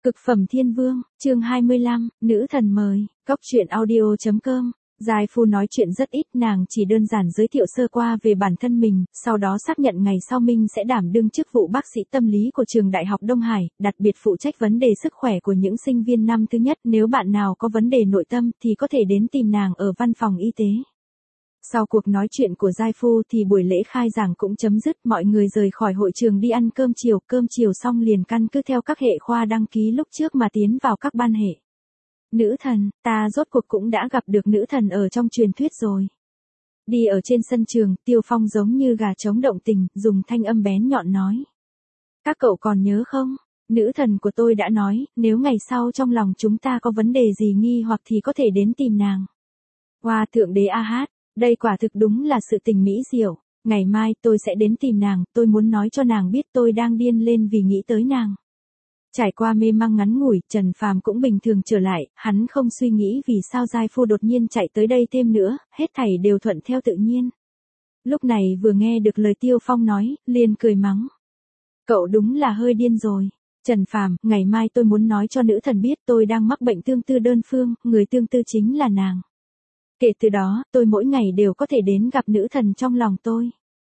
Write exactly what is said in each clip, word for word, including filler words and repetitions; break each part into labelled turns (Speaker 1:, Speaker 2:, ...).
Speaker 1: Cực phẩm thiên vương, chương hai mươi lăm, nữ thần mời, cóc truyện audio chấm com. Giai Phu nói chuyện rất ít, nàng chỉ đơn giản giới thiệu sơ qua về bản thân mình, sau đó xác nhận ngày sau mình sẽ đảm đương chức vụ bác sĩ tâm lý của trường Đại học Đông Hải, đặc biệt phụ trách vấn đề sức khỏe của những sinh viên năm thứ nhất. Nếu bạn nào có vấn đề nội tâm thì có thể đến tìm nàng ở văn phòng y tế. Sau cuộc nói chuyện của Giai Phu thì buổi lễ khai giảng cũng chấm dứt, mọi người rời khỏi hội trường đi ăn cơm chiều, cơm chiều xong liền căn cứ theo các hệ khoa đăng ký lúc trước mà tiến vào các ban hệ. Nữ thần, ta rốt cuộc cũng đã gặp được nữ thần ở trong truyền thuyết rồi. Đi ở trên sân trường, Tiêu Phong giống như gà trống động tình, dùng thanh âm bén nhọn nói. Các cậu còn nhớ không? Nữ thần của tôi đã nói, nếu ngày sau trong lòng chúng ta có vấn đề gì nghi hoặc thì có thể đến tìm nàng. Hoa thượng đế a hát. Đây quả thực đúng là sự tình mỹ diệu, ngày mai tôi sẽ đến tìm nàng, tôi muốn nói cho nàng biết tôi đang điên lên vì nghĩ tới nàng. Trải qua mê mang ngắn ngủi, Trần Phàm cũng bình thường trở lại, hắn không suy nghĩ vì sao Giai Phu đột nhiên chạy tới đây thêm nữa, hết thảy đều thuận theo tự nhiên. Lúc này vừa nghe được lời Tiêu Phong nói, liền cười mắng. Cậu đúng là hơi điên rồi. Trần Phàm, ngày mai tôi muốn nói cho nữ thần biết tôi đang mắc bệnh tương tư đơn phương, người tương tư chính là nàng. Kể từ đó, tôi mỗi ngày đều có thể đến gặp nữ thần trong lòng tôi.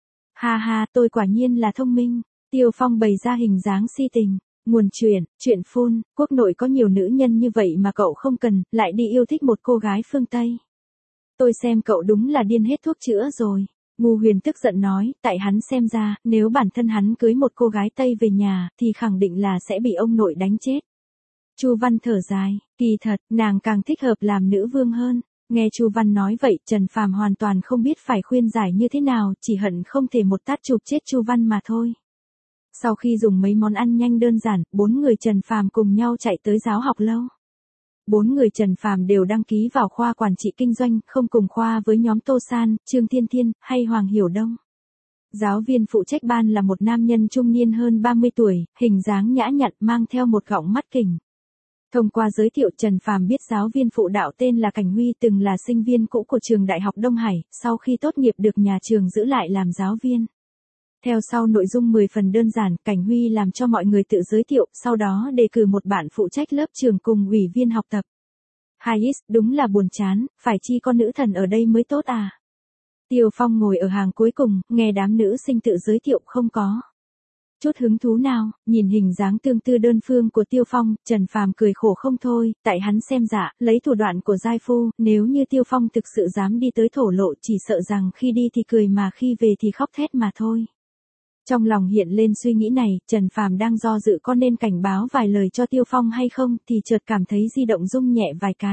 Speaker 1: Ha ha, tôi quả nhiên là thông minh. Tiêu Phong bày ra hình dáng si tình. Nguồn chuyện, chuyện phun, quốc nội có nhiều nữ nhân như vậy mà cậu không cần, lại đi yêu thích một cô gái phương Tây. Tôi xem cậu đúng là điên hết thuốc chữa rồi. Ngu Huyền tức giận nói, tại hắn xem ra, nếu bản thân hắn cưới một cô gái Tây về nhà, thì khẳng định là sẽ bị ông nội đánh chết. Chu Văn thở dài, kỳ thật, nàng càng thích hợp làm nữ vương hơn. Nghe Chu Văn nói vậy, Trần Phàm hoàn toàn không biết phải khuyên giải như thế nào, chỉ hận không thể một tát chụp chết Chu Văn mà thôi. Sau khi dùng mấy món ăn nhanh đơn giản, bốn người Trần Phàm cùng nhau chạy tới giáo học lâu. Bốn người Trần Phàm đều đăng ký vào khoa quản trị kinh doanh, không cùng khoa với nhóm Tô San, Trương Thiên Thiên, hay Hoàng Hiểu Đông. Giáo viên phụ trách ban là một nam nhân trung niên hơn ba mươi tuổi, hình dáng nhã nhặn, mang theo một gọng mắt kình. Thông qua giới thiệu, Trần Phàm biết giáo viên phụ đạo tên là Cảnh Huy từng là sinh viên cũ của trường Đại học Đông Hải, sau khi tốt nghiệp được nhà trường giữ lại làm giáo viên. Theo sau nội dung mười phần đơn giản, Cảnh Huy làm cho mọi người tự giới thiệu, sau đó đề cử một bạn phụ trách lớp trường cùng ủy viên học tập. Hai x, đúng là buồn chán, phải chi con nữ thần ở đây mới tốt à. Tiêu Phong ngồi ở hàng cuối cùng, nghe đám nữ sinh tự giới thiệu không có chút hứng thú nào, nhìn hình dáng tương tư đơn phương của Tiêu Phong, Trần Phàm cười khổ không thôi, tại hắn xem dạ, lấy thủ đoạn của Giai Phu, nếu như Tiêu Phong thực sự dám đi tới thổ lộ chỉ sợ rằng khi đi thì cười mà khi về thì khóc thét mà thôi. Trong lòng hiện lên suy nghĩ này, Trần Phàm đang do dự có nên cảnh báo vài lời cho Tiêu Phong hay không, thì chợt cảm thấy di động rung nhẹ vài cái.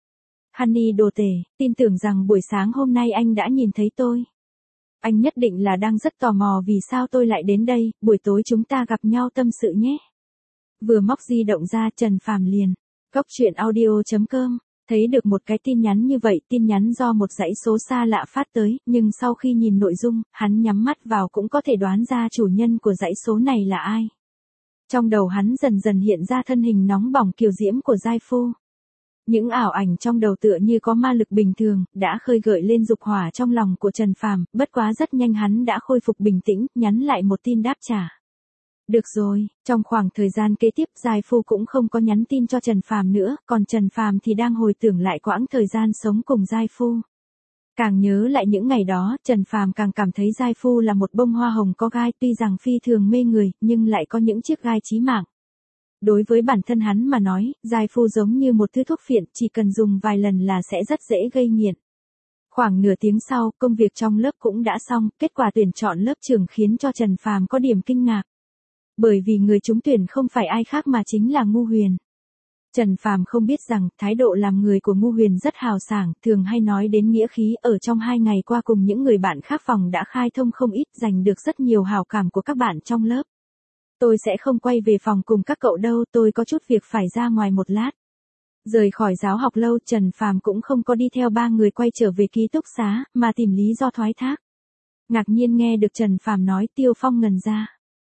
Speaker 1: Honey đồ tể, tin tưởng rằng buổi sáng hôm nay anh đã nhìn thấy tôi. Anh nhất định là đang rất tò mò vì sao tôi lại đến đây, buổi tối chúng ta gặp nhau tâm sự nhé. Vừa móc di động ra, Trần Phàm liền, cóc truyện audio chấm com, thấy được một cái tin nhắn như vậy, tin nhắn do một dãy số xa lạ phát tới, nhưng sau khi nhìn nội dung, hắn nhắm mắt vào cũng có thể đoán ra chủ nhân của dãy số này là ai. Trong đầu hắn dần dần hiện ra thân hình nóng bỏng kiều diễm của Giai Phu. Những ảo ảnh trong đầu tựa như có ma lực bình thường, đã khơi gợi lên dục hỏa trong lòng của Trần Phàm, bất quá rất nhanh hắn đã khôi phục bình tĩnh, nhắn lại một tin đáp trả. Được rồi, trong khoảng thời gian kế tiếp Giai Phu cũng không có nhắn tin cho Trần Phàm nữa, còn Trần Phàm thì đang hồi tưởng lại quãng thời gian sống cùng Giai Phu. Càng nhớ lại những ngày đó, Trần Phàm càng cảm thấy Giai Phu là một bông hoa hồng có gai, tuy rằng phi thường mê người, nhưng lại có những chiếc gai chí mạng. Đối với bản thân hắn mà nói, Giai Phu giống như một thứ thuốc phiện, chỉ cần dùng vài lần là sẽ rất dễ gây nghiện. Khoảng nửa tiếng sau, công việc trong lớp cũng đã xong, kết quả tuyển chọn lớp trưởng khiến cho Trần Phàm có điểm kinh ngạc. Bởi vì người trúng tuyển không phải ai khác mà chính là Ngu Huyền. Trần Phàm không biết rằng, thái độ làm người của Ngu Huyền rất hào sảng, thường hay nói đến nghĩa khí, ở trong hai ngày qua cùng những người bạn khác phòng đã khai thông không ít, giành được rất nhiều hào cảm của các bạn trong lớp. Tôi sẽ không quay về phòng cùng các cậu đâu, tôi có chút việc phải ra ngoài một lát. Rời khỏi giáo học lâu, Trần Phàm cũng không có đi theo ba người quay trở về ký túc xá, mà tìm lý do thoái thác. Ngạc nhiên nghe được Trần Phàm nói, Tiêu Phong ngần ra.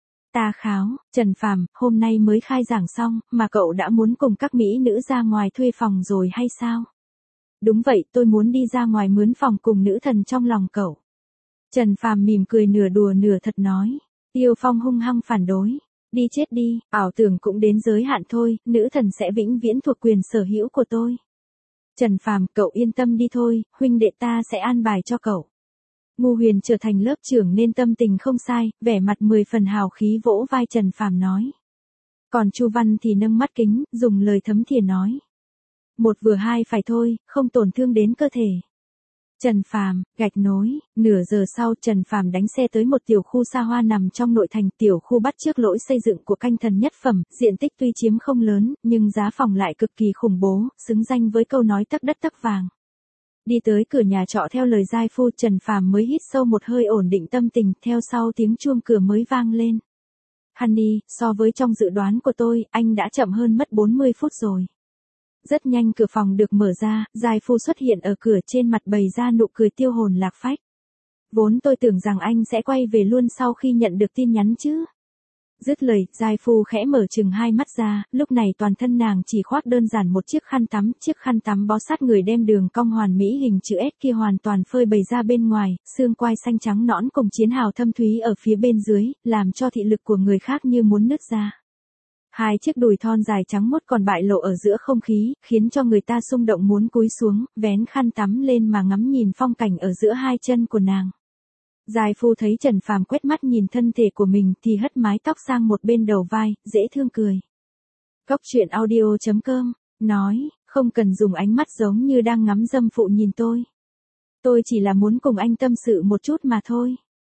Speaker 1: Ta kháo, Trần Phàm, hôm nay mới khai giảng xong, mà cậu đã muốn cùng các mỹ nữ ra ngoài thuê phòng rồi hay sao? Đúng vậy, tôi muốn đi ra ngoài mướn phòng cùng nữ thần trong lòng cậu. Trần Phàm mỉm cười nửa đùa nửa thật nói. Tiêu Phong hung hăng phản đối. Đi chết đi, ảo tưởng cũng đến giới hạn thôi, nữ thần sẽ vĩnh viễn thuộc quyền sở hữu của tôi. Trần Phàm, cậu yên tâm đi thôi, huynh đệ ta sẽ an bài cho cậu. Ngô Huyền trở thành lớp trưởng nên tâm tình không sai, vẻ mặt mười phần hào khí vỗ vai Trần Phàm nói. Còn Chu Văn thì nâng mắt kính, dùng lời thấm thìa nói. Một vừa hai phải thôi, không tổn thương đến cơ thể. Trần Phàm, gạch nối, nửa giờ sau Trần Phàm đánh xe tới một tiểu khu xa hoa nằm trong nội thành. Tiểu khu bắt chước lỗi xây dựng của canh thần nhất phẩm, diện tích tuy chiếm không lớn, nhưng giá phòng lại cực kỳ khủng bố, xứng danh với câu nói tấc đất tấc vàng. Đi tới cửa nhà trọ theo lời giai phu, Trần Phàm mới hít sâu một hơi ổn định tâm tình, theo sau tiếng chuông cửa mới vang lên. Honey, so với trong dự đoán của tôi, anh đã chậm hơn mất bốn mươi phút rồi. Rất nhanh cửa phòng được mở ra, giai phu xuất hiện ở cửa, trên mặt bày ra nụ cười tiêu hồn lạc phách. Vốn tôi tưởng rằng anh sẽ quay về luôn sau khi nhận được tin nhắn chứ. Dứt lời, giai phu khẽ mở chừng hai mắt ra, lúc này toàn thân nàng chỉ khoác đơn giản một chiếc khăn tắm, chiếc khăn tắm bó sát người đem đường cong hoàn mỹ hình chữ S kia hoàn toàn phơi bày ra bên ngoài, xương quai xanh trắng nõn cùng chiến hào thâm thúy ở phía bên dưới, làm cho thị lực của người khác như muốn nứt ra. Hai chiếc đùi thon dài trắng muốt còn bại lộ ở giữa không khí, khiến cho người ta xung động muốn cúi xuống, vén khăn tắm lên mà ngắm nhìn phong cảnh ở giữa hai chân của nàng. Giai phu thấy Trần Phàm quét mắt nhìn thân thể của mình thì hất mái tóc sang một bên đầu vai, dễ thương cười. Cóc truyện audio chấm com, nói, không cần dùng ánh mắt giống như đang ngắm dâm phụ nhìn tôi. Tôi chỉ là muốn cùng anh tâm sự một chút mà thôi.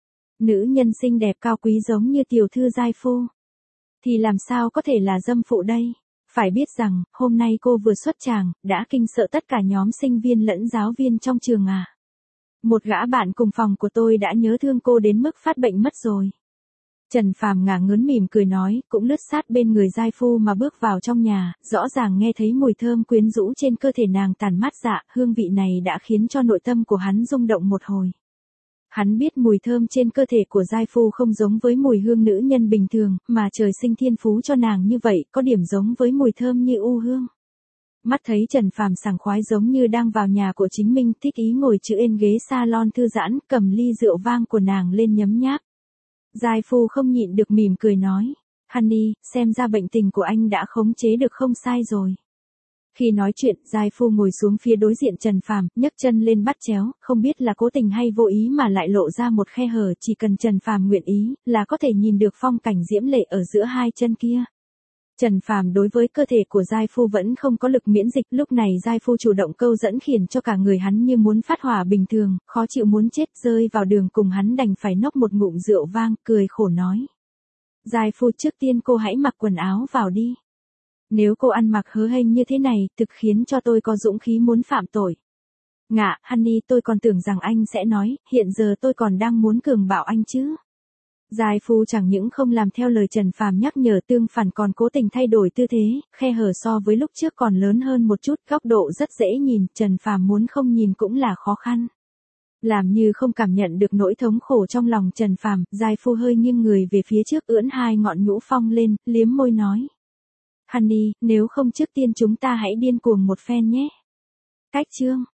Speaker 1: Nữ nhân xinh đẹp cao quý giống như tiểu thư giai phu. Thì làm sao có thể là dâm phụ đây? Phải biết rằng, hôm nay cô vừa xuất tràng, đã kinh sợ tất cả nhóm sinh viên lẫn giáo viên trong trường à. Một gã bạn cùng phòng của tôi đã nhớ thương cô đến mức phát bệnh mất rồi. Trần Phàm ngả ngớn mỉm cười nói, cũng lướt sát bên người giai phu mà bước vào trong nhà, rõ ràng nghe thấy mùi thơm quyến rũ trên cơ thể nàng tàn mát dạ, hương vị này đã khiến cho nội tâm của hắn rung động một hồi. Hắn biết mùi thơm trên cơ thể của giai phu không giống với mùi hương nữ nhân bình thường, mà trời sinh thiên phú cho nàng như vậy, có điểm giống với mùi thơm như u hương. Mắt thấy Trần Phàm sảng khoái giống như đang vào nhà của chính mình, thích ý ngồi chữ ên ghế salon thư giãn, cầm ly rượu vang của nàng lên nhấm nháp. Giai phu không nhịn được mỉm cười nói, Honey, xem ra bệnh tình của anh đã khống chế được không sai rồi. Khi nói chuyện, giai phu ngồi xuống phía đối diện Trần Phàm, nhấc chân lên bắt chéo, không biết là cố tình hay vô ý mà lại lộ ra một khe hở, chỉ cần Trần Phàm nguyện ý, là có thể nhìn được phong cảnh diễm lệ ở giữa hai chân kia. Trần Phàm đối với cơ thể của giai phu vẫn không có lực miễn dịch, lúc này giai phu chủ động câu dẫn khiến cho cả người hắn như muốn phát hỏa bình thường, khó chịu muốn chết, rơi vào đường cùng hắn đành phải nốc một ngụm rượu vang, cười khổ nói. Giai phu, trước tiên cô hãy mặc quần áo vào đi. Nếu cô ăn mặc hớ hênh như thế này, thực khiến cho tôi có dũng khí muốn phạm tội. Ngạ, Honey, tôi còn tưởng rằng anh sẽ nói, hiện giờ tôi còn đang muốn cường bạo anh chứ. Giai phu chẳng những không làm theo lời Trần Phàm nhắc nhở, tương phản còn cố tình thay đổi tư thế, khe hở so với lúc trước còn lớn hơn một chút, góc độ rất dễ nhìn, Trần Phàm muốn không nhìn cũng là khó khăn. Làm như không cảm nhận được nỗi thống khổ trong lòng Trần Phàm, giai phu hơi nghiêng người về phía trước, ưỡn hai ngọn nhũ phong lên, liếm môi nói. Honey, nếu không trước tiên chúng ta hãy điên cuồng một phen nhé. Cách chương